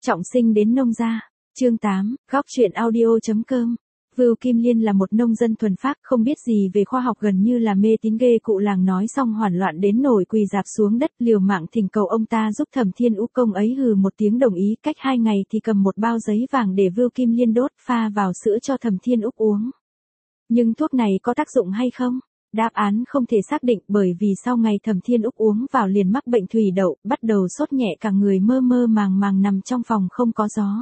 Trọng sinh đến nông gia. Chương 8, góc truyện audio.com. Vưu Kim Liên là một nông dân thuần phác, không biết gì về khoa học, gần như là mê tín ghê. Cụ làng nói xong hoảng loạn đến nổi quỳ rạp xuống đất liều mạng thỉnh cầu ông ta giúp Thẩm Thiên Úc. Công ấy hừ một tiếng đồng ý, cách 2 ngày thì cầm một bao giấy vàng để Vưu Kim Liên đốt, pha vào sữa cho Thẩm Thiên Úc uống. Nhưng thuốc này có tác dụng hay không? Đáp án không thể xác định, bởi vì sau ngày Thẩm Thiên Úc uống vào liền mắc bệnh thủy đậu, bắt đầu sốt nhẹ, cả người mơ mơ màng màng nằm trong phòng không có gió.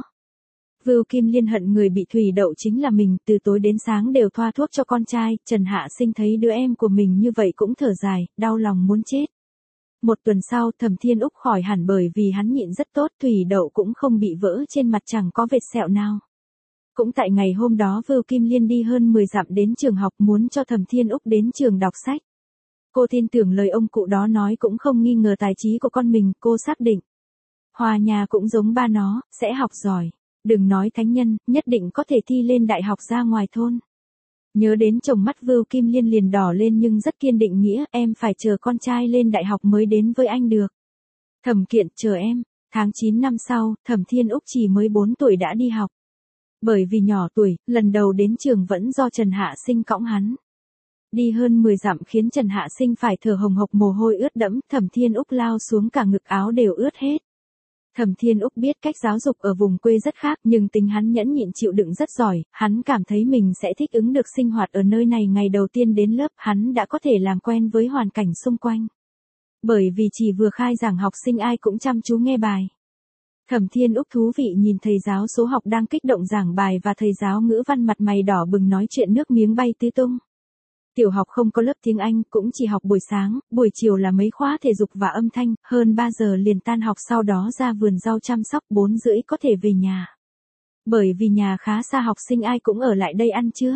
Vưu Kim Liên hận người bị thủy đậu chính là mình, từ tối đến sáng đều thoa thuốc cho con trai. Trần Hạ Sinh thấy đứa em của mình như vậy cũng thở dài, đau lòng muốn chết. Một tuần sau, Thẩm Thiên Úc khỏi hẳn, bởi vì hắn nhịn rất tốt, thủy đậu cũng không bị vỡ trên mặt, chẳng có vệt sẹo nào. Cũng tại ngày hôm đó, Vưu Kim Liên đi hơn 10 dặm đến trường học, muốn cho Thẩm Thiên Úc đến trường đọc sách. Cô tin tưởng lời ông cụ đó nói, cũng không nghi ngờ tài trí của con mình. Cô xác định Hòa nhà cũng giống ba nó, sẽ học giỏi. Đừng nói thánh nhân, nhất định có thể thi lên đại học ra ngoài thôn. Nhớ đến chồng, mắt Vưu Kim Liên liền đỏ lên, nhưng rất kiên định, nghĩa em phải chờ con trai lên đại học mới đến với anh được. Thẩm Kiện, chờ em. Tháng 9 năm sau, Thẩm Thiên Úc chỉ mới 4 tuổi đã đi học. Bởi vì nhỏ tuổi, lần đầu đến trường vẫn do Trần Hạ Sinh cõng hắn. Đi hơn 10 dặm khiến Trần Hạ Sinh phải thở hồng hộc, mồ hôi ướt đẫm. Thẩm Thiên Úc lao xuống, cả ngực áo đều ướt hết. Thẩm Thiên Úc biết cách giáo dục ở vùng quê rất khác, nhưng tính hắn nhẫn nhịn chịu đựng rất giỏi. Hắn cảm thấy mình sẽ thích ứng được sinh hoạt ở nơi này. Ngày đầu tiên đến lớp, hắn đã có thể làm quen với hoàn cảnh xung quanh. Bởi vì chỉ vừa khai giảng, học sinh ai cũng chăm chú nghe bài. Thẩm Thiên Úc thú vị nhìn thầy giáo số học đang kích động giảng bài, và thầy giáo ngữ văn mặt mày đỏ bừng nói chuyện nước miếng bay tứ tung. Tiểu học không có lớp tiếng Anh, cũng chỉ học buổi sáng, buổi chiều là mấy khóa thể dục và âm thanh, hơn 3 giờ liền tan học, sau đó ra vườn rau chăm sóc, 4 rưỡi có thể về nhà. Bởi vì nhà khá xa, học sinh ai cũng ở lại đây ăn trưa.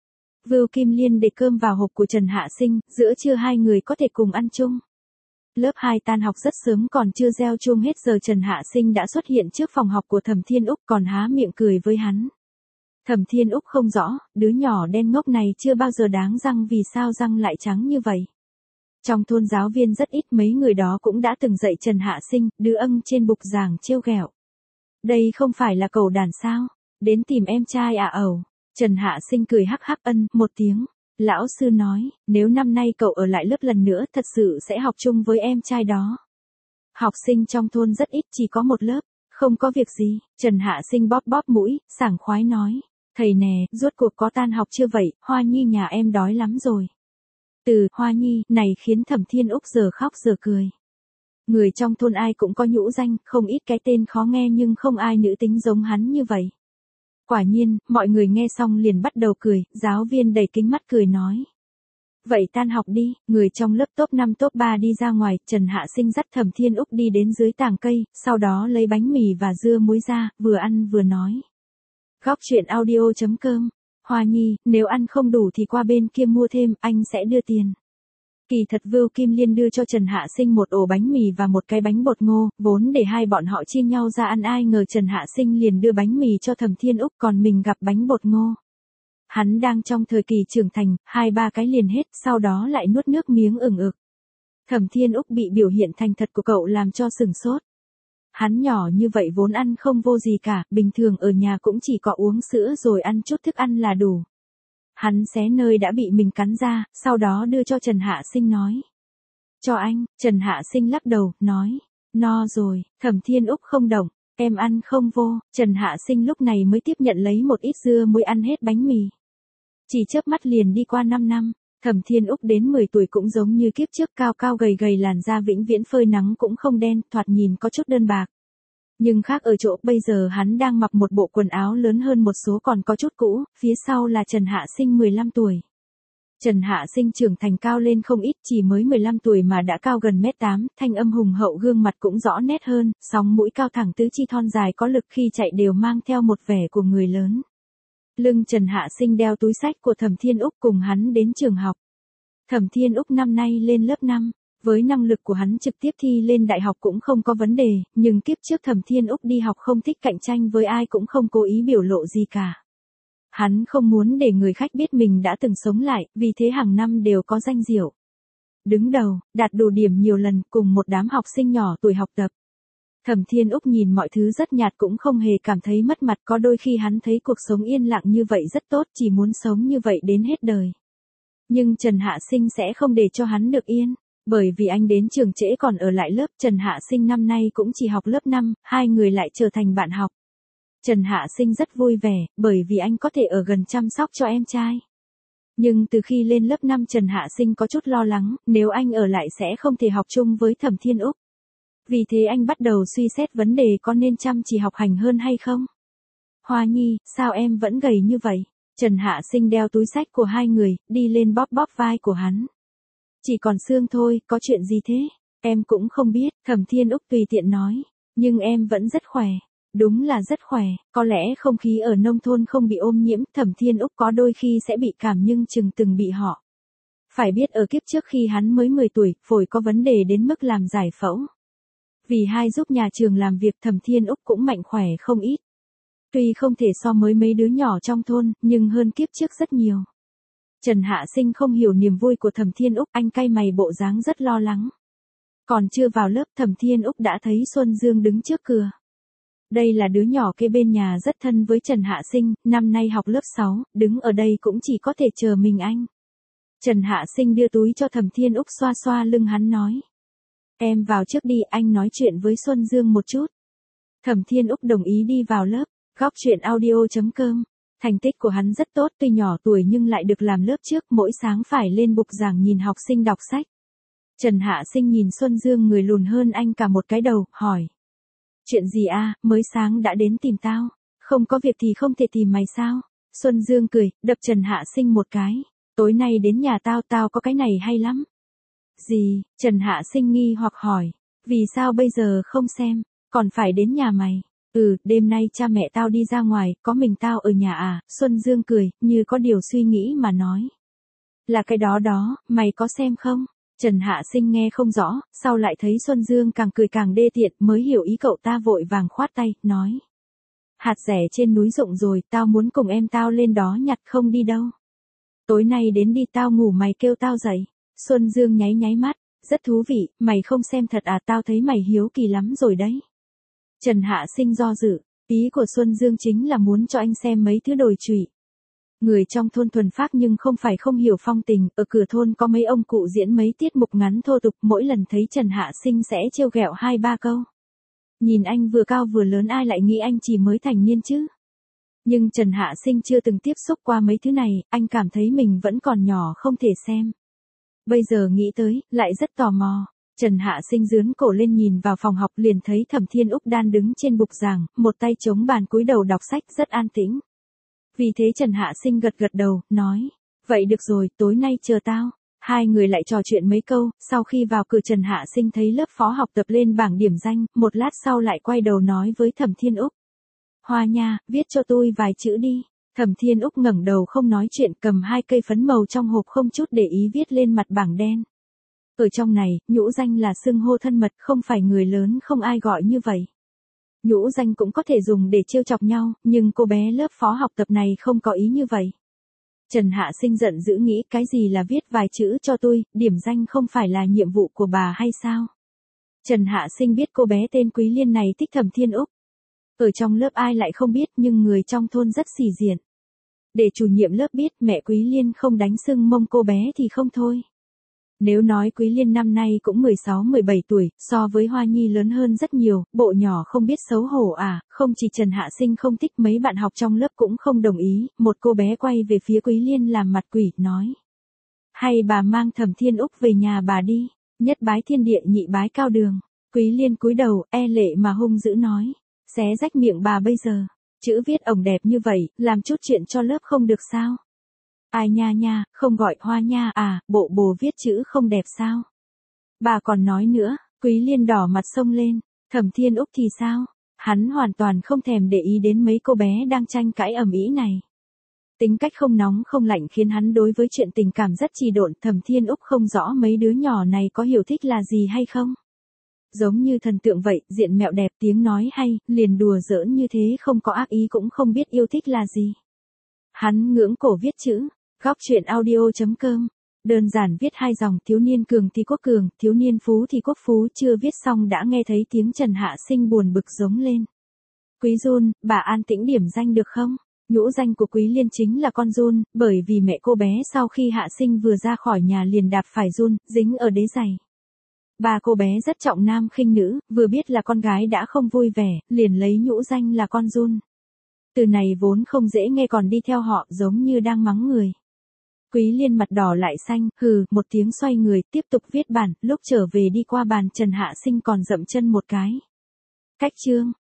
Vưu Kim Liên để cơm vào hộp của Trần Hạ Sinh, giữa trưa hai người có thể cùng ăn chung. Lớp 2 tan học rất sớm, còn chưa reo chuông hết giờ, Trần Hạ Sinh đã xuất hiện trước phòng học của Thẩm Thiên Úc, còn há miệng cười với hắn. Thẩm Thiên Úc không rõ, đứa nhỏ đen ngốc này chưa bao giờ đáng răng, vì sao răng lại trắng như vậy. Trong thôn giáo viên rất ít, mấy người đó cũng đã từng dạy Trần Hạ Sinh, đứa âng trên bục giảng trêu ghẹo. Đây không phải là cẩu đàn sao? Đến tìm em trai à ẩu? Trần Hạ Sinh cười hắc hắc một tiếng. Lão sư nói, nếu năm nay cậu ở lại lớp lần nữa, thật sự sẽ học chung với em trai đó. Học sinh trong thôn rất ít, chỉ có một lớp. Không có việc gì. Trần Hạ Sinh bóp bóp mũi, sảng khoái nói. Thầy nè, rốt cuộc có tan học chưa vậy? Hoa Nhi nhà em đói lắm rồi. Từ Hoa Nhi này khiến Thẩm Thiên Úc giờ khóc giờ cười. Người trong thôn ai cũng có nhũ danh, không ít cái tên khó nghe, nhưng không ai nữ tính giống hắn như vậy. Quả nhiên, mọi người nghe xong liền bắt đầu cười. Giáo viên đầy kính mắt cười nói. Vậy tan học đi. Người trong lớp top 5 top 3 đi ra ngoài. Trần Hạ Sinh dắt Thẩm Thiên Úc đi đến dưới tàng cây, sau đó lấy bánh mì và dưa muối ra, vừa ăn vừa nói. Góc truyện audio.com. Hoa Nhi, nếu ăn không đủ thì qua bên kia mua thêm, anh sẽ đưa tiền. Kỳ thật Vưu Kim Liên đưa cho Trần Hạ Sinh một ổ bánh mì và một cái bánh bột ngô, vốn để hai bọn họ chia nhau ra ăn, ai ngờ Trần Hạ Sinh liền đưa bánh mì cho Thẩm Thiên Úc, còn mình gặp bánh bột ngô. Hắn đang trong thời kỳ trưởng thành, 2-3 cái liền hết, sau đó lại nuốt nước miếng ửng ực. Thẩm Thiên Úc bị biểu hiện thành thật của cậu làm cho sửng sốt. Hắn nhỏ như vậy vốn ăn không vô gì cả, bình thường ở nhà cũng chỉ có uống sữa rồi ăn chút thức ăn là đủ. Hắn xé nơi đã bị mình cắn ra, sau đó đưa cho Trần Hạ Sinh nói. Cho anh. Trần Hạ Sinh lắc đầu, nói. No rồi. Thẩm Thiên Úc không động. Em ăn không vô. Trần Hạ Sinh lúc này mới tiếp nhận lấy một ít dưa muối, ăn hết bánh mì. Chỉ chớp mắt liền đi qua 5 năm. Thẩm Thiên Úc đến 10 tuổi cũng giống như kiếp trước, cao cao gầy gầy, làn da vĩnh viễn phơi nắng cũng không đen, thoạt nhìn có chút đơn bạc. Nhưng khác ở chỗ, bây giờ hắn đang mặc một bộ quần áo lớn hơn một số, còn có chút cũ, phía sau là Trần Hạ Sinh 15 tuổi. Trần Hạ Sinh trưởng thành cao lên không ít, chỉ mới 15 tuổi mà đã cao gần 1m8, thanh âm hùng hậu, gương mặt cũng rõ nét hơn, sóng mũi cao thẳng, tứ chi thon dài có lực, khi chạy đều mang theo một vẻ của người lớn. Lưng Trần Hạ Sinh đeo túi sách của Thẩm Thiên Úc, cùng hắn đến trường học. Thẩm Thiên Úc năm nay lên lớp 5, với năng lực của hắn trực tiếp thi lên đại học cũng không có vấn đề, nhưng kiếp trước Thẩm Thiên Úc đi học không thích cạnh tranh với ai, cũng không cố ý biểu lộ gì cả. Hắn không muốn để người khách biết mình đã từng sống lại, vì thế hàng năm đều có danh diệu. Đứng đầu, đạt đủ điểm nhiều lần, cùng một đám học sinh nhỏ tuổi học tập. Thẩm Thiên Úc nhìn mọi thứ rất nhạt cũng không hề cảm thấy mất mặt, có đôi khi hắn thấy cuộc sống yên lặng như vậy rất tốt, chỉ muốn sống như vậy đến hết đời. Nhưng Trần Hạ Sinh sẽ không để cho hắn được yên, bởi vì anh đến trường trễ còn ở lại lớp. Trần Hạ Sinh năm nay cũng chỉ học lớp 5, hai người lại trở thành bạn học. Trần Hạ Sinh rất vui vẻ, bởi vì anh có thể ở gần chăm sóc cho em trai. Nhưng từ khi lên lớp 5 Trần Hạ Sinh có chút lo lắng, nếu anh ở lại sẽ không thể học chung với Thẩm Thiên Úc. Vì thế anh bắt đầu suy xét vấn đề có nên chăm chỉ học hành hơn hay không. Hoa Nhi, sao em vẫn gầy như vậy? Trần Hạ Sinh đeo túi xách của hai người, đi lên bóp bóp vai của hắn. Chỉ còn xương thôi, có chuyện gì thế? Em cũng không biết, Thẩm Thiên Úc tùy tiện nói. Nhưng em vẫn rất khỏe. Đúng là rất khỏe, có lẽ không khí ở nông thôn không bị ôm nhiễm, Thẩm Thiên Úc có đôi khi sẽ bị cảm nhưng chừng từng bị họ. Phải biết ở kiếp trước khi hắn mới 10 tuổi, phổi có vấn đề đến mức làm giải phẫu. Vì hai giúp nhà trường làm việc Thẩm Thiên Úc cũng mạnh khỏe không ít. Tuy không thể so với mấy đứa nhỏ trong thôn, nhưng hơn kiếp trước rất nhiều. Trần Hạ Sinh không hiểu niềm vui của Thẩm Thiên Úc, anh cay mày bộ dáng rất lo lắng. Còn chưa vào lớp Thẩm Thiên Úc đã thấy Xuân Dương đứng trước cửa. Đây là đứa nhỏ kế bên nhà rất thân với Trần Hạ Sinh, năm nay học lớp 6, đứng ở đây cũng chỉ có thể chờ mình anh. Trần Hạ Sinh đưa túi cho Thẩm Thiên Úc xoa xoa lưng hắn nói. Em vào trước đi, anh nói chuyện với Xuân Dương một chút. Thẩm Thiên Úc đồng ý đi vào lớp. Góc truyện audio.com. Thành tích của hắn rất tốt, tuy nhỏ tuổi nhưng lại được làm lớp trước, mỗi sáng phải lên bục giảng nhìn học sinh đọc sách. Trần Hạ Sinh nhìn Xuân Dương người lùn hơn anh cả một cái đầu, hỏi. Chuyện gì a, mới sáng đã đến tìm tao? Không có việc thì không thể tìm mày sao? Xuân Dương cười, đập Trần Hạ Sinh một cái. Tối nay đến nhà tao có cái này hay lắm. Gì? Trần Hạ Sinh nghi hoặc hỏi. Vì sao bây giờ không xem, còn phải đến nhà mày? Đêm nay cha mẹ tao đi ra ngoài, có mình tao ở nhà à? Xuân Dương cười, như có điều suy nghĩ mà nói. Là cái đó, mày có xem không? Trần Hạ Sinh nghe không rõ, sau lại thấy Xuân Dương càng cười càng đê tiện, mới hiểu ý cậu ta vội vàng khoát tay, nói. Hạt rẻ trên núi rụng rồi, tao muốn cùng em tao lên đó nhặt, không đi đâu. Tối nay đến đi, tao ngủ mày kêu tao dậy. Xuân Dương nháy nháy mắt, rất thú vị, mày không xem thật à? Tao thấy mày hiếu kỳ lắm rồi đấy. Trần Hạ Sinh do dự, ý của Xuân Dương chính là muốn cho anh xem mấy thứ đồi trụy. Người trong thôn thuần phác nhưng không phải không hiểu phong tình, ở cửa thôn có mấy ông cụ diễn mấy tiết mục ngắn thô tục, mỗi lần thấy Trần Hạ Sinh sẽ trêu ghẹo 2-3 câu. Nhìn anh vừa cao vừa lớn ai lại nghĩ anh chỉ mới thành niên chứ? Nhưng Trần Hạ Sinh chưa từng tiếp xúc qua mấy thứ này, anh cảm thấy mình vẫn còn nhỏ không thể xem. Bây giờ nghĩ tới, lại rất tò mò. Trần Hạ Sinh dướn cổ lên nhìn vào phòng học liền thấy Thẩm Thiên Úc đang đứng trên bục giảng, một tay chống bàn cúi đầu đọc sách rất an tĩnh. Vì thế Trần Hạ Sinh gật gật đầu, nói, vậy được rồi, tối nay chờ tao. Hai người lại trò chuyện mấy câu, sau khi vào cửa Trần Hạ Sinh thấy lớp phó học tập lên bảng điểm danh, một lát sau lại quay đầu nói với Thẩm Thiên Úc. Hoa nha, viết cho tôi vài chữ đi. Thẩm Thiên Úc ngẩng đầu không nói chuyện, cầm 2 cây phấn màu trong hộp không chút để ý viết lên mặt bảng đen. Ở trong này, nhũ danh là xưng hô thân mật, không phải người lớn không ai gọi như vậy. Nhũ danh cũng có thể dùng để trêu chọc nhau, nhưng cô bé lớp phó học tập này không có ý như vậy. Trần Hạ Sinh giận dữ nghĩ cái gì là viết vài chữ cho tôi, điểm danh không phải là nhiệm vụ của bà hay sao? Trần Hạ Sinh biết cô bé tên Quý Liên này thích Thẩm Thiên Úc. Ở trong lớp ai lại không biết, nhưng người trong thôn rất xỉ diện. Để chủ nhiệm lớp biết mẹ Quý Liên không đánh sưng mông cô bé thì không thôi. Nếu nói Quý Liên năm nay cũng 16-17 tuổi, so với Hoa Nhi lớn hơn rất nhiều, bộ nhỏ không biết xấu hổ à? Không chỉ Trần Hạ Sinh không thích, mấy bạn học trong lớp cũng không đồng ý, một cô bé quay về phía Quý Liên làm mặt quỷ, nói. Hay bà mang Thẩm Thiên Úc về nhà bà đi, nhất bái thiên địa nhị bái cao đường. Quý Liên cúi đầu, e lệ mà hung dữ nói, xé rách miệng bà bây giờ, chữ viết ổng đẹp như vậy, làm chút chuyện cho lớp không được sao? Ai nha, không gọi Hoa nha à, bộ bồ viết chữ không đẹp sao? Bà còn nói nữa, Quý Liên đỏ mặt xông lên, Thẩm Thiên Úc thì sao? Hắn hoàn toàn không thèm để ý đến mấy cô bé đang tranh cãi ầm ĩ này. Tính cách không nóng không lạnh khiến hắn đối với chuyện tình cảm rất trì độn. Thẩm Thiên Úc không rõ mấy đứa nhỏ này có hiểu thích là gì hay không. Giống như thần tượng vậy, diện mẹo đẹp, tiếng nói hay, liền đùa giỡn như thế không có ác ý cũng không biết yêu thích là gì. Hắn ngưỡng cổ viết chữ. Góc truyện audio.com Đơn giản viết 2 dòng, thiếu niên cường thì quốc cường, thiếu niên phú thì quốc phú, chưa viết xong đã nghe thấy tiếng Trần Hạ Sinh buồn bực giống lên. Quý Jun, bà an tĩnh điểm danh được không? Nhũ danh của Quý Liên chính là con Jun, bởi vì mẹ cô bé sau khi Hạ Sinh vừa ra khỏi nhà liền đạp phải Jun, dính ở đế giày. Bà cô bé rất trọng nam khinh nữ, vừa biết là con gái đã không vui vẻ, liền lấy nhũ danh là con Jun. Từ này vốn không dễ nghe còn đi theo họ giống như đang mắng người. Quý Liên mặt đỏ lại xanh, hừ, một tiếng xoay người, tiếp tục viết bản, lúc trở về đi qua bàn Trần Hạ Sinh còn dậm chân một cái. Cách chương.